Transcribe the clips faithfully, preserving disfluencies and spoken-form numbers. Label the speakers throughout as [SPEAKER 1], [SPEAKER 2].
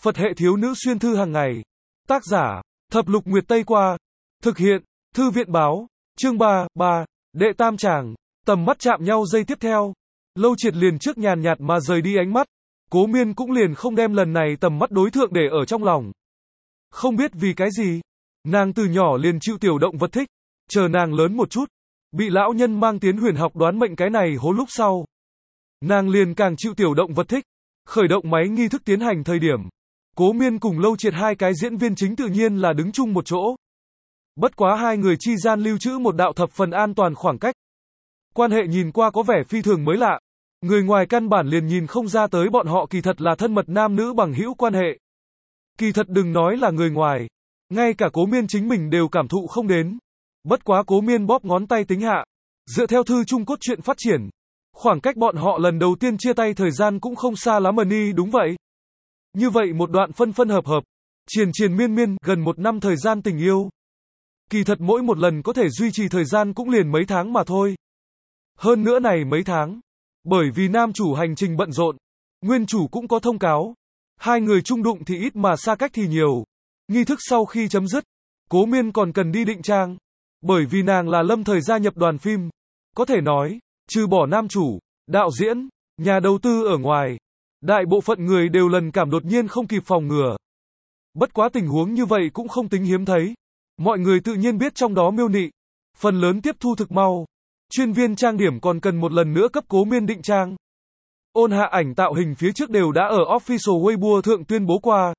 [SPEAKER 1] Phật hệ thiếu nữ xuyên thư hàng ngày. Tác giả, Thập Lục Nguyệt Tây Qua. Thực hiện, Thư viện báo. Chương ba, ba. Đệ tam tràng. Tầm mắt chạm nhau giây tiếp theo. Lâu Triệt liền trước nhàn nhạt mà rời đi ánh mắt. Cố Miên cũng liền không đem lần này tầm mắt đối thượng để ở trong lòng. Không biết vì cái gì, nàng từ nhỏ liền chịu tiểu động vật thích. Chờ nàng lớn một chút, bị lão nhân mang tiến huyền học đoán mệnh cái này hố lúc sau. Nàng liền càng chịu tiểu động vật thích. Khởi động máy nghi thức tiến hành thời điểm. Cố Miên cùng Lâu Triệt hai cái diễn viên chính tự nhiên là đứng chung một chỗ. Bất quá hai người chi gian lưu trữ một đạo thập phần an toàn khoảng cách. Quan hệ nhìn qua có vẻ phi thường mới lạ. Người ngoài căn bản liền nhìn không ra tới bọn họ kỳ thật là thân mật nam nữ bằng hữu quan hệ. Kỳ thật đừng nói là người ngoài. Ngay cả Cố Miên chính mình đều cảm thụ không đến. Bất quá Cố Miên bóp ngón tay tính hạ. Dựa theo thư chung cốt truyện phát triển. Khoảng cách bọn họ lần đầu tiên chia tay thời gian cũng không xa lắm mà ni đúng vậy. Như vậy một đoạn phân phân hợp hợp. Triền triền miên miên gần một năm thời gian tình yêu. Kỳ thật mỗi một lần có thể duy trì thời gian cũng liền mấy tháng mà thôi. Hơn nữa này mấy tháng. Bởi vì nam chủ hành trình bận rộn. Nguyên chủ cũng có thông cáo. Hai người chung đụng thì ít mà xa cách thì nhiều. Nghi thức sau khi chấm dứt. Cố Miên còn cần đi định trang. Bởi vì nàng là lâm thời gia nhập đoàn phim. Có thể nói, trừ bỏ nam chủ, đạo diễn, nhà đầu tư ở ngoài. Đại bộ phận người đều lần cảm đột nhiên không kịp phòng ngừa. Bất quá tình huống như vậy cũng không tính hiếm thấy. Mọi người tự nhiên biết trong đó miêu nị. Phần lớn tiếp thu thực mau. Chuyên viên trang điểm còn cần một lần nữa cấp Cố Miên định trang. Ôn Hạ ảnh tạo hình phía trước đều đã ở official Weibo thượng tuyên bố qua.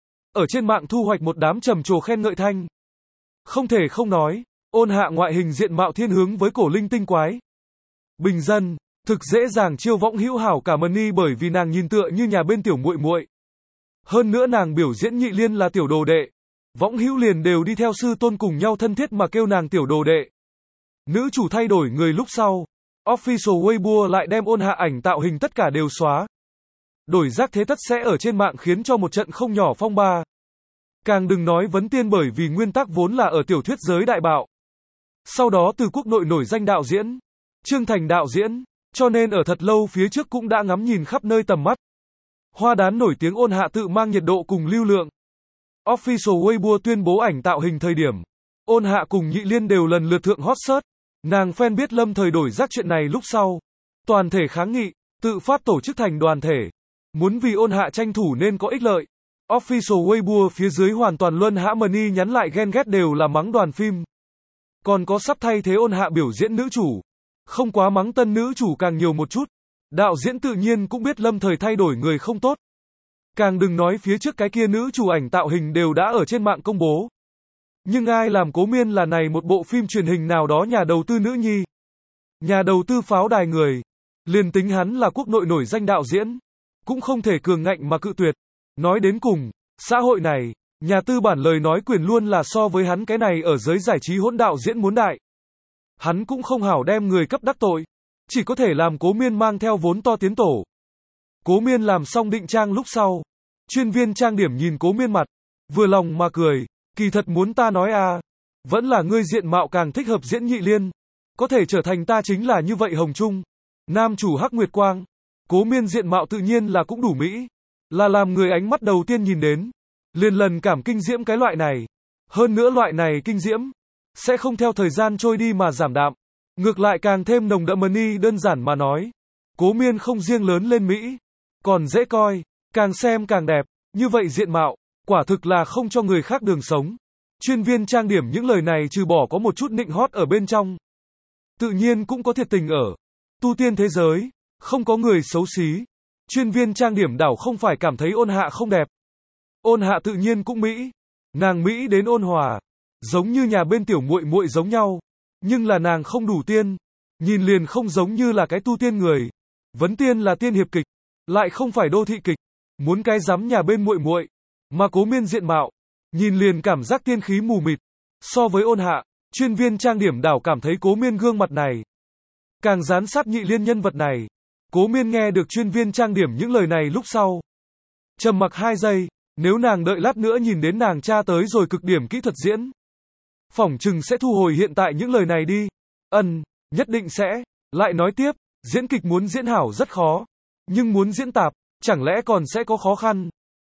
[SPEAKER 1] Ở trên mạng thu hoạch một đám trầm trồ khen ngợi thanh. Không thể không nói, Ôn Hạ ngoại hình diện mạo thiên hướng với cổ linh tinh quái. Bình dân, thực dễ dàng chiêu võng hữu hảo cả Mani bởi vì nàng nhìn tựa như nhà bên tiểu muội muội. Hơn nữa nàng biểu diễn Nhị Liên là tiểu đồ đệ. Võng hữu liền đều đi theo sư tôn cùng nhau thân thiết mà kêu nàng tiểu đồ đệ. Nữ chủ thay đổi người lúc sau. Official Weibo lại đem Ôn Hạ ảnh tạo hình tất cả đều xóa. Đổi rác thế tất sẽ ở trên mạng khiến cho một trận không nhỏ phong ba. Càng đừng nói vấn tiên bởi vì nguyên tắc vốn là ở tiểu thuyết giới đại bạo. Sau đó từ quốc nội nổi danh đạo diễn. Trương Thành đạo diễn. Cho nên ở thật lâu phía trước cũng đã ngắm nhìn khắp nơi tầm mắt. Hoa đán nổi tiếng Ôn Hạ tự mang nhiệt độ cùng lưu lượng. Official Weibo tuyên bố ảnh tạo hình thời điểm. Ôn Hạ cùng Nhị Liên đều lần lượt thượng hot search. Nàng fan biết lâm thời đổi rác chuyện này lúc sau. Toàn thể kháng nghị, tự phát tổ chức thành đoàn thể. Muốn vì Ôn Hạ tranh thủ nên có ích lợi. Official Weibo phía dưới hoàn toàn luân hãm Mani nhắn lại ghen ghét đều là mắng đoàn phim. Còn có sắp thay thế Ôn Hạ biểu diễn nữ chủ. Không quá mắng tân nữ chủ càng nhiều một chút. Đạo diễn tự nhiên cũng biết lâm thời thay đổi người không tốt. Càng đừng nói phía trước cái kia nữ chủ ảnh tạo hình đều đã ở trên mạng công bố. Nhưng ai làm Cố Miên là này một bộ phim truyền hình nào đó nhà đầu tư nữ nhi. Nhà đầu tư pháo đài người. Liền tính hắn là quốc nội nổi danh đạo diễn. Cũng không thể cường ngạnh mà cự tuyệt. Nói đến cùng, xã hội này, nhà tư bản lời nói quyền luôn là so với hắn cái này ở giới giải trí hỗn đạo diễn muốn đại. Hắn cũng không hảo đem người cấp đắc tội. Chỉ có thể làm Cố Miên mang theo vốn to tiến tổ. Cố Miên làm xong định trang lúc sau. Chuyên viên trang điểm nhìn Cố Miên mặt. Vừa lòng mà cười. Kỳ thật muốn ta nói à. Vẫn là ngươi diện mạo càng thích hợp diễn Nhị Liên. Có thể trở thành ta chính là như vậy Hồng Trung. Nam chủ Hắc Nguyệt Quang. Cố Miên diện mạo tự nhiên là cũng đủ mỹ. Là làm người ánh mắt đầu tiên nhìn đến. Liền lần cảm kinh diễm cái loại này. Hơn nữa loại này kinh diễm. Sẽ không theo thời gian trôi đi mà giảm đạm. Ngược lại càng thêm nồng đậm Mani đơn giản mà nói. Cố Miên không riêng lớn lên Mỹ. Còn dễ coi. Càng xem càng đẹp. Như vậy diện mạo. Quả thực là không cho người khác đường sống. Chuyên viên trang điểm những lời này trừ bỏ có một chút nịnh hót ở bên trong. Tự nhiên cũng có thiệt tình ở. Tu tiên thế giới. Không có người xấu xí. Chuyên viên trang điểm đảo không phải cảm thấy Ôn Hạ không đẹp. Ôn Hạ tự nhiên cũng Mỹ. Nàng Mỹ đến ôn hòa. Giống như nhà bên tiểu muội muội giống nhau. Nhưng là nàng không đủ tiên. Nhìn liền không giống như là cái tu tiên người. Vấn tiên là tiên hiệp kịch. Lại không phải đô thị kịch. Muốn cái dám nhà bên muội muội. Mà Cố Miên diện mạo. Nhìn liền cảm giác tiên khí mù mịt. So với Ôn Hạ, chuyên viên trang điểm đảo cảm thấy Cố Miên gương mặt này. Càng dán sát Nhị Liên nhân vật này. Cố Miên nghe được chuyên viên trang điểm những lời này lúc sau. Trầm mặc hai giây. Nếu nàng đợi lát nữa nhìn đến nàng tra tới rồi cực điểm kỹ thuật diễn. Phỏng chừng sẽ thu hồi hiện tại những lời này đi. Ân, nhất định sẽ. Lại nói tiếp, diễn kịch muốn diễn hảo rất khó. Nhưng muốn diễn tạp, chẳng lẽ còn sẽ có khó khăn.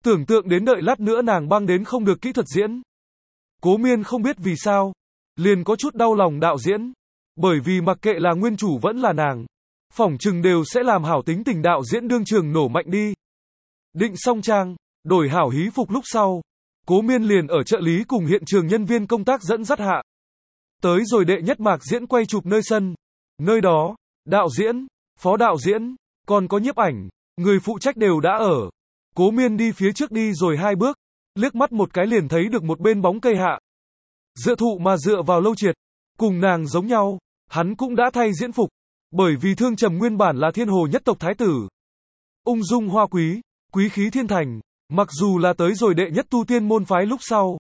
[SPEAKER 1] Tưởng tượng đến đợi lát nữa nàng băng đến không được kỹ thuật diễn. Cố Miên không biết vì sao, liền có chút đau lòng đạo diễn. Bởi vì mặc kệ là nguyên chủ vẫn là nàng, phỏng chừng đều sẽ làm hảo tính tình đạo diễn đương trường nổ mạnh đi. Định xong trang, đổi hảo hí phục lúc sau, Cố Miên liền ở trợ lý cùng hiện trường nhân viên công tác dẫn dắt hạ. Tới rồi đệ nhất mạc diễn quay chụp nơi sân. Nơi đó, đạo diễn, phó đạo diễn, còn có nhiếp ảnh, người phụ trách đều đã ở. Cố Miên đi phía trước đi rồi hai bước, liếc mắt một cái liền thấy được một bên bóng cây hạ. Dựa thụ mà dựa vào Lâu Triệt, cùng nàng giống nhau, hắn cũng đã thay diễn phục, bởi vì Thương Trầm nguyên bản là thiên hồ nhất tộc thái tử. Ung dung hoa quý, quý khí thiên thành, mặc dù là tới rồi đệ nhất tu tiên môn phái lúc sau.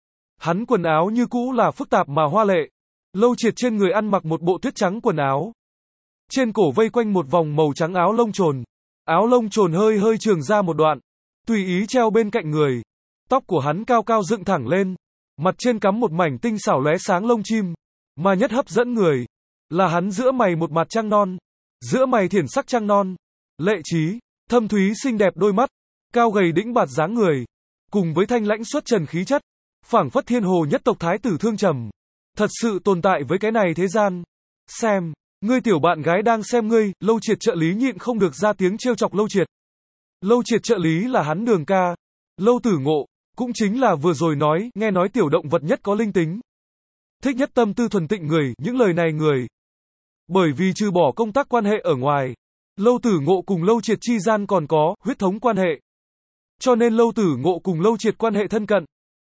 [SPEAKER 1] Hắn quần áo như cũ là phức tạp mà hoa lệ. Lâu Triệt trên người ăn mặc một bộ tuyết trắng quần áo. Trên cổ vây quanh một vòng màu trắng áo lông trồn. Áo lông trồn hơi hơi trường ra một đoạn, tùy ý treo bên cạnh người. Tóc của hắn cao cao dựng thẳng lên, mặt trên cắm một mảnh tinh xảo lóe sáng lông chim, mà nhất hấp dẫn người là hắn giữa mày một mặt trăng non, giữa mày thiển sắc trăng non, lệ trí, thâm thúy xinh đẹp đôi mắt, cao gầy đĩnh bạt dáng người, cùng với thanh lãnh xuất trần khí chất, phảng phất thiên hồ nhất tộc thái tử Thương Trầm, thật sự tồn tại với cái này thế gian. Xem, ngươi tiểu bạn gái đang xem ngươi. Lâu Triệt trợ lý nhịn không được ra tiếng trêu chọc Lâu Triệt. Lâu Triệt trợ lý là hắn Đường ca, Lâu Tử Ngộ, cũng chính là vừa rồi nói, nghe nói tiểu động vật nhất có linh tính, thích nhất tâm tư thuần tịnh người, những lời này người. Bởi vì trừ bỏ công tác quan hệ ở ngoài, Lâu Tử Ngộ cùng Lâu Triệt chi gian còn có huyết thống quan hệ. Cho nên Lâu Tử Ngộ cùng Lâu Triệt quan hệ thân cận.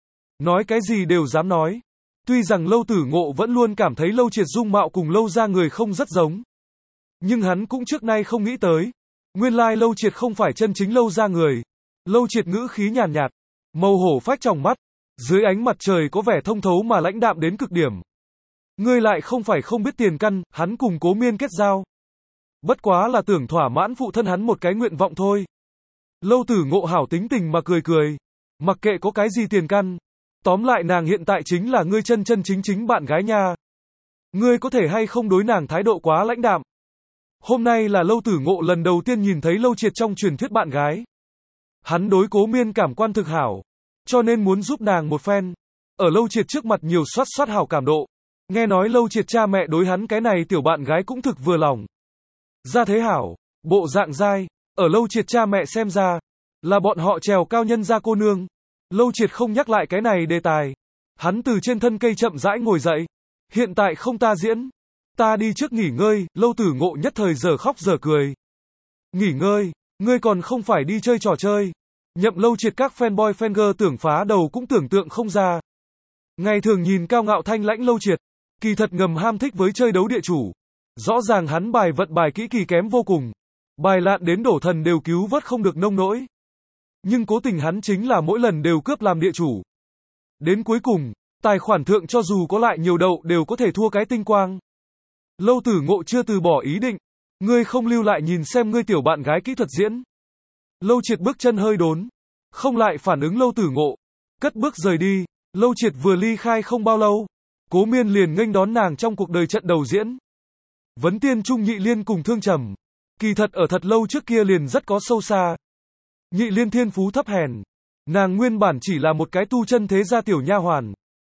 [SPEAKER 1] Nói cái gì đều dám nói. Tuy rằng Lâu Tử Ngộ vẫn luôn cảm thấy Lâu Triệt dung mạo cùng Lâu gia người không rất giống. Nhưng hắn cũng trước nay không nghĩ tới. Nguyên lai Lâu Triệt không phải chân chính Lâu gia người. Lâu Triệt ngữ khí nhàn nhạt, màu hổ phách trong mắt, dưới ánh mặt trời có vẻ thông thấu mà lãnh đạm đến cực điểm. Ngươi lại không phải không biết tiền căn, hắn cùng Cố Miên kết giao. Bất quá là tưởng thỏa mãn phụ thân hắn một cái nguyện vọng thôi. Lâu Tử Ngộ hảo tính tình mà cười cười. Mặc kệ có cái gì tiền căn. Tóm lại nàng hiện tại chính là ngươi chân chân chính chính bạn gái nha. Ngươi có thể hay không đối nàng thái độ quá lãnh đạm. Hôm nay là Lâu Tử Ngộ lần đầu tiên nhìn thấy Lâu Triệt trong truyền thuyết bạn gái. Hắn đối Cố Miên cảm quan thực hảo, cho nên muốn giúp nàng một phen. Ở Lâu Triệt trước mặt nhiều soát soát hảo cảm độ. Nghe nói Lâu Triệt cha mẹ đối hắn cái này tiểu bạn gái cũng thực vừa lòng. Gia thế hảo, bộ dạng dai, ở Lâu Triệt cha mẹ xem ra, là bọn họ trèo cao nhân gia cô nương. Lâu Triệt không nhắc lại cái này đề tài. Hắn từ trên thân cây chậm rãi ngồi dậy. Hiện tại không ta diễn. Ta đi trước nghỉ ngơi. Lâu Tử Ngộ nhất thời giờ khóc giờ cười. Nghỉ ngơi, ngươi còn không phải đi chơi trò chơi. Nhậm Lâu Triệt các fanboy fangirl tưởng phá đầu cũng tưởng tượng không ra. Ngày thường nhìn cao ngạo thanh lãnh Lâu Triệt, kỳ thật ngầm ham thích với chơi đấu địa chủ. Rõ ràng hắn bài vận bài kỹ kỳ kém vô cùng. Bài lạn đến đổ thần đều cứu vớt không được nông nỗi. Nhưng cố tình hắn chính là mỗi lần đều cướp làm địa chủ. Đến cuối cùng, tài khoản thượng cho dù có lại nhiều đậu đều có thể thua cái tinh quang. Lâu Tử Ngộ chưa từ bỏ ý định. Ngươi không lưu lại nhìn xem ngươi tiểu bạn gái kỹ thuật diễn. Lâu Triệt bước chân hơi đốn. Không lại phản ứng Lâu Tử Ngộ. Cất bước rời đi. Lâu Triệt vừa ly khai không bao lâu. Cố Miên liền nghênh đón nàng trong cuộc đời trận đầu diễn. Vấn Tiên Trung Nhị Liên cùng Thương Trầm. Kỳ thật ở thật lâu trước kia liền rất có sâu xa. Nhị Liên thiên phú thấp hèn. Nàng nguyên bản chỉ là một cái tu chân thế gia tiểu nha hoàn.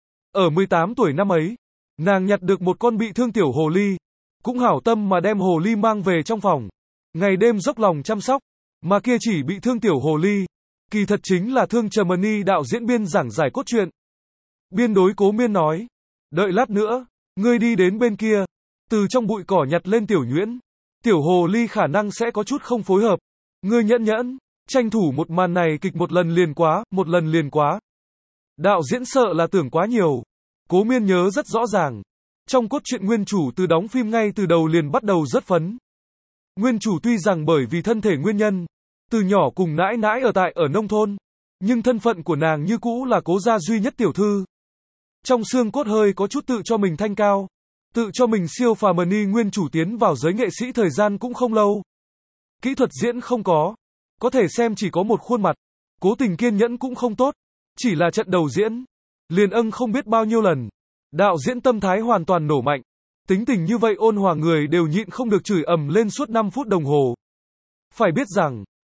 [SPEAKER 1] Ở mười tám tuổi năm ấy, nàng nhặt được một con bị thương tiểu hồ ly. Cũng hảo tâm mà đem hồ ly mang về trong phòng. Ngày đêm dốc lòng chăm sóc. Mà kia chỉ bị thương tiểu hồ ly. Kỳ thật chính là Thương Trầm Ni đạo diễn biên giảng giải cốt truyện. Biên đối Cố Miên nói. Đợi lát nữa, ngươi đi đến bên kia. Từ trong bụi cỏ nhặt lên tiểu nhuyễn. Tiểu hồ ly khả năng sẽ có chút không phối hợp. Ngươi nhẫn nhẫn. Tranh thủ một màn này kịch một lần liền quá, một lần liền quá. Đạo diễn sợ là tưởng quá nhiều. Cố Miên nhớ rất rõ ràng. Trong cốt truyện nguyên chủ từ đóng phim ngay từ đầu liền bắt đầu rất phấn. Nguyên chủ tuy rằng bởi vì thân thể nguyên nhân, từ nhỏ cùng nãi nãi ở tại ở nông thôn, nhưng thân phận của nàng như cũ là cố gia duy nhất tiểu thư. Trong xương cốt hơi có chút tự cho mình thanh cao, tự cho mình siêu phàm ni. Nguyên chủ tiến vào giới nghệ sĩ thời gian cũng không lâu. Kỹ thuật diễn không có. Có thể xem chỉ có một khuôn mặt. Cố tình kiên nhẫn cũng không tốt. Chỉ là trận đầu diễn. Liền âng không biết bao nhiêu lần. Đạo diễn tâm thái hoàn toàn nổ mạnh. Tính tình như vậy ôn hòa người đều nhịn không được chửi ầm lên suốt năm phút đồng hồ. Phải biết rằng,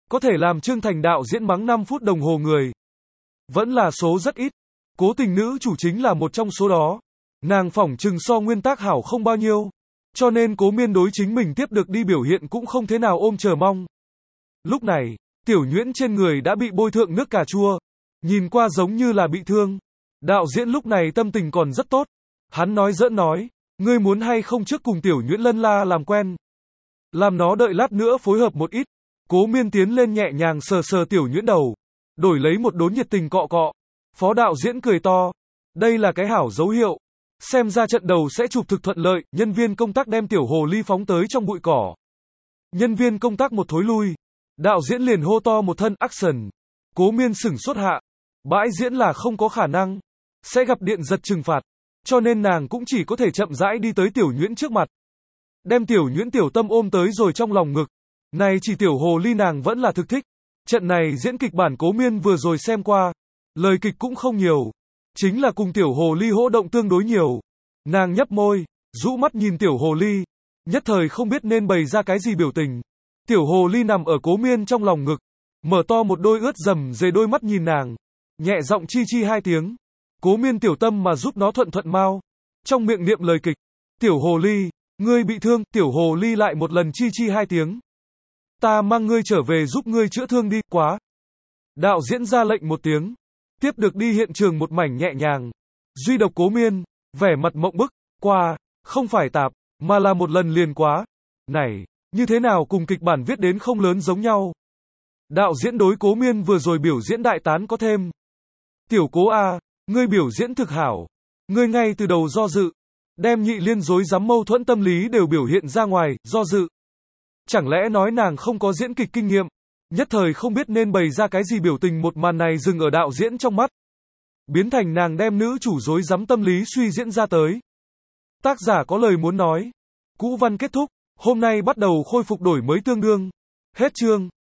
[SPEAKER 1] có thể làm Trương Thành đạo diễn mắng năm phút đồng hồ người. Vẫn là số rất ít. Cố Tình nữ chủ chính là một trong số đó. Nàng phỏng chừng so nguyên tác hảo không bao nhiêu. Cho nên Cố Miên đối chính mình tiếp được đi biểu hiện cũng không thế nào ôm chờ mong. Lúc này, Tiểu Nhuyễn trên người đã bị bôi thượng nước cà chua. Nhìn qua giống như là bị thương. Đạo diễn lúc này tâm tình còn rất tốt. Hắn nói giỡn nói, ngươi muốn hay không trước cùng Tiểu Nhuyễn lân la làm quen. Làm nó đợi lát nữa phối hợp một ít. Cố Miên tiến lên nhẹ nhàng sờ sờ Tiểu Nhuyễn đầu. Đổi lấy một đốn nhiệt tình cọ cọ. Phó đạo diễn cười to. Đây là cái hảo dấu hiệu. Xem ra trận đầu sẽ chụp thực thuận lợi. Nhân viên công tác đem Tiểu Hồ Ly phóng tới trong bụi cỏ. Nhân viên công tác một thối lui. Đạo diễn liền hô to một thân action. Cố Miên sửng sốt hạ. Bãi diễn là không có khả năng. Sẽ gặp điện giật trừng phạt. Cho nên nàng cũng chỉ có thể chậm rãi đi tới Tiểu Nhuyễn trước mặt. Đem Tiểu Nhuyễn tiểu tâm ôm tới rồi trong lòng ngực. Này chỉ Tiểu Hồ Ly nàng vẫn là thực thích. Trận này diễn kịch bản Cố Miên vừa rồi xem qua. Lời kịch cũng không nhiều. Chính là cùng Tiểu Hồ Ly hỗ động tương đối nhiều. Nàng nhấp môi, rũ mắt nhìn Tiểu Hồ Ly. Nhất thời không biết nên bày ra cái gì biểu tình. Tiểu Hồ Ly nằm ở Cố Miên trong lòng ngực. Mở to một đôi ướt dầm dề đôi mắt nhìn nàng. Nhẹ giọng chi chi hai tiếng. Cố Miên tiểu tâm mà giúp nó thuận thuận mau. Trong miệng niệm lời kịch. Tiểu Hồ Ly, ngươi bị thương. Tiểu Hồ Ly lại một lần chi chi hai tiếng. Ta mang ngươi trở về giúp ngươi chữa thương đi, quá. Đạo diễn ra lệnh một tiếng. Tiếp được đi hiện trường một mảnh nhẹ nhàng. Duy độc Cố Miên, vẻ mặt mộng bức, qua, không phải tạp, mà là một lần liền quá. Này, như thế nào cùng kịch bản viết đến không lớn giống nhau. Đạo diễn đối Cố Miên vừa rồi biểu diễn đại tán có thêm. Tiểu Cố A, ngươi biểu diễn thực hảo. Ngươi ngay từ đầu do dự. Đem nhị liên rối rắm mâu thuẫn tâm lý đều biểu hiện ra ngoài, do dự. Chẳng lẽ nói nàng không có diễn kịch kinh nghiệm. Nhất thời không biết nên bày ra cái gì biểu tình, một màn này dừng ở đạo diễn trong mắt. Biến thành nàng đem nữ chủ rối rắm tâm lý suy diễn ra tới. Tác giả có lời muốn nói. Cũ văn kết thúc. Hôm nay bắt đầu khôi phục đổi mới tương đương. Hết chương.